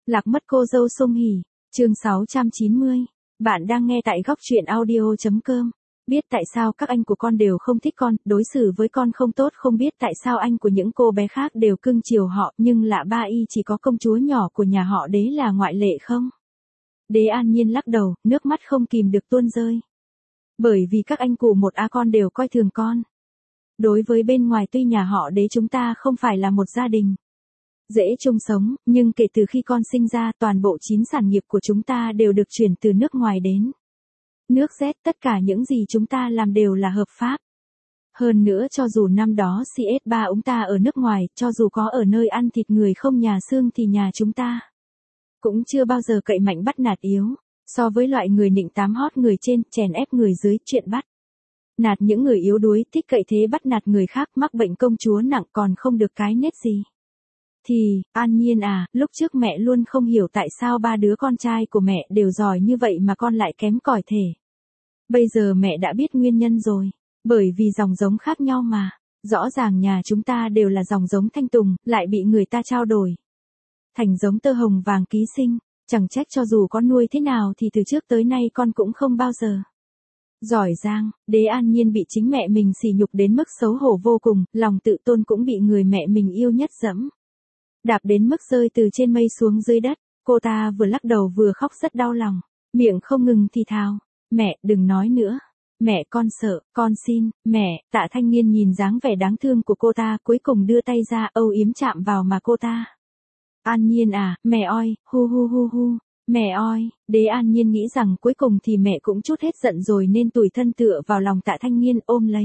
Lạc mất cô dâu Song Hỷ, chương 690. Bạn đang nghe tại góc truyện audio.com. Biết tại sao các anh của con đều không thích con, đối xử với con không tốt, không biết tại sao anh của những cô bé khác đều cưng chiều họ, nhưng lạ ba y chỉ có công chúa nhỏ của nhà họ Đế là ngoại lệ không? Đế An Nhiên lắc đầu, nước mắt không kìm được tuôn rơi. Bởi vì các anh cụ một con đều coi thường con. Đối với bên ngoài tuy nhà họ Đế chúng ta không phải là một gia đình dễ chung sống, nhưng kể từ khi con sinh ra toàn bộ 9 sản nghiệp của chúng ta đều được chuyển từ nước ngoài đến. Nước Z, tất cả những gì chúng ta làm đều là hợp pháp. Hơn nữa cho dù năm đó CS3 chúng ta ở nước ngoài, cho dù có ở nơi ăn thịt người không nhà xương thì nhà chúng ta cũng chưa bao giờ cậy mạnh bắt nạt yếu. So với loại người nịnh tám hót người trên, chèn ép người dưới, chuyện bắt nạt những người yếu đuối, thích cậy thế bắt nạt người khác, mắc bệnh công chúa nặng còn không được cái nết gì. Thì, An Nhiên à, lúc trước mẹ luôn không hiểu tại sao ba đứa con trai của mẹ đều giỏi như vậy mà con lại kém cỏi thể. Bây giờ mẹ đã biết nguyên nhân rồi. Bởi vì dòng giống khác nhau mà. Rõ ràng nhà chúng ta đều là dòng giống Thanh Tùng, lại bị người ta trao đổi thành giống tơ hồng vàng ký sinh. Chẳng trách cho dù có nuôi thế nào thì từ trước tới nay con cũng không bao giờ giỏi giang. Đế An Nhiên bị chính mẹ mình sỉ nhục đến mức xấu hổ vô cùng, lòng tự tôn cũng bị người mẹ mình yêu nhất dẫm đạp đến mức rơi từ trên mây xuống dưới đất. Cô ta vừa lắc đầu vừa khóc rất đau lòng, miệng không ngừng thì thào, mẹ, đừng nói nữa. Mẹ, con sợ, con xin, mẹ. Tạ Thanh Nghiên nhìn dáng vẻ đáng thương của cô ta, cuối cùng đưa tay ra âu yếm chạm vào mà cô ta. An Nhiên à, mẹ oi, hu hu hu hu, mẹ oi. Đế An Nhiên nghĩ rằng cuối cùng thì mẹ cũng chút hết giận rồi nên tủi thân tựa vào lòng Tạ Thanh Nghiên ôm lấy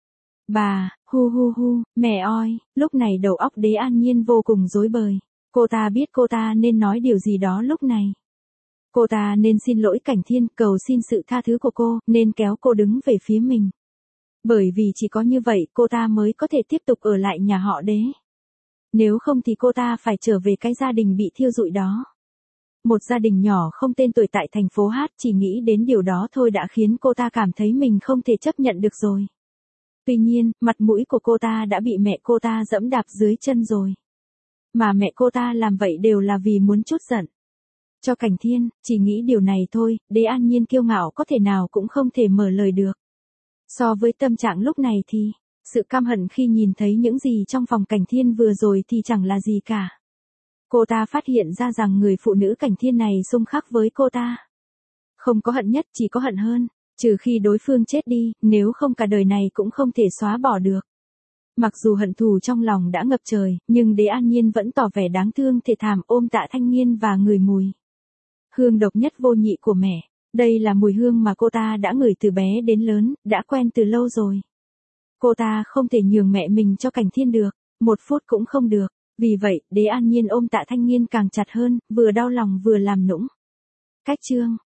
bà. Hu hu hu, mẹ oi. Lúc này đầu óc Đế An Nhiên vô cùng rối bời. Cô ta biết cô ta nên nói điều gì đó lúc này. Cô ta nên xin lỗi Cảnh Thiên, cầu xin sự tha thứ của cô, nên kéo cô đứng về phía mình. Bởi vì chỉ có như vậy cô ta mới có thể tiếp tục ở lại nhà họ Đế. Nếu không thì cô ta phải trở về cái gia đình bị thiêu rụi đó. Một gia đình nhỏ không tên tuổi tại thành phố Hát, chỉ nghĩ đến điều đó thôi đã khiến cô ta cảm thấy mình không thể chấp nhận được rồi. Tuy nhiên, mặt mũi của cô ta đã bị mẹ cô ta dẫm đạp dưới chân rồi. Mà mẹ cô ta làm vậy đều là vì muốn trút giận cho Cảnh Thiên, chỉ nghĩ điều này thôi. Đế An Nhiên kiêu ngạo có thể nào cũng không thể mở lời được. So với tâm trạng lúc này thì, sự căm hận khi nhìn thấy những gì trong phòng Cảnh Thiên vừa rồi thì chẳng là gì cả. Cô ta phát hiện ra rằng người phụ nữ Cảnh Thiên này xung khắc với cô ta. Không có hận nhất, chỉ có hận hơn. Trừ khi đối phương chết đi, nếu không cả đời này cũng không thể xóa bỏ được. Mặc dù hận thù trong lòng đã ngập trời, nhưng Đế An Nhiên vẫn tỏ vẻ đáng thương thề thảm ôm Tạ Thanh Nghiên và ngửi mùi hương độc nhất vô nhị của mẹ. Đây là mùi hương mà cô ta đã ngửi từ bé đến lớn, đã quen từ lâu rồi. Cô ta không thể nhường mẹ mình cho Cảnh Thiên được, một phút cũng không được. Vì vậy, Đế An Nhiên ôm Tạ Thanh Nghiên càng chặt hơn, vừa đau lòng vừa làm nũng. Cách chương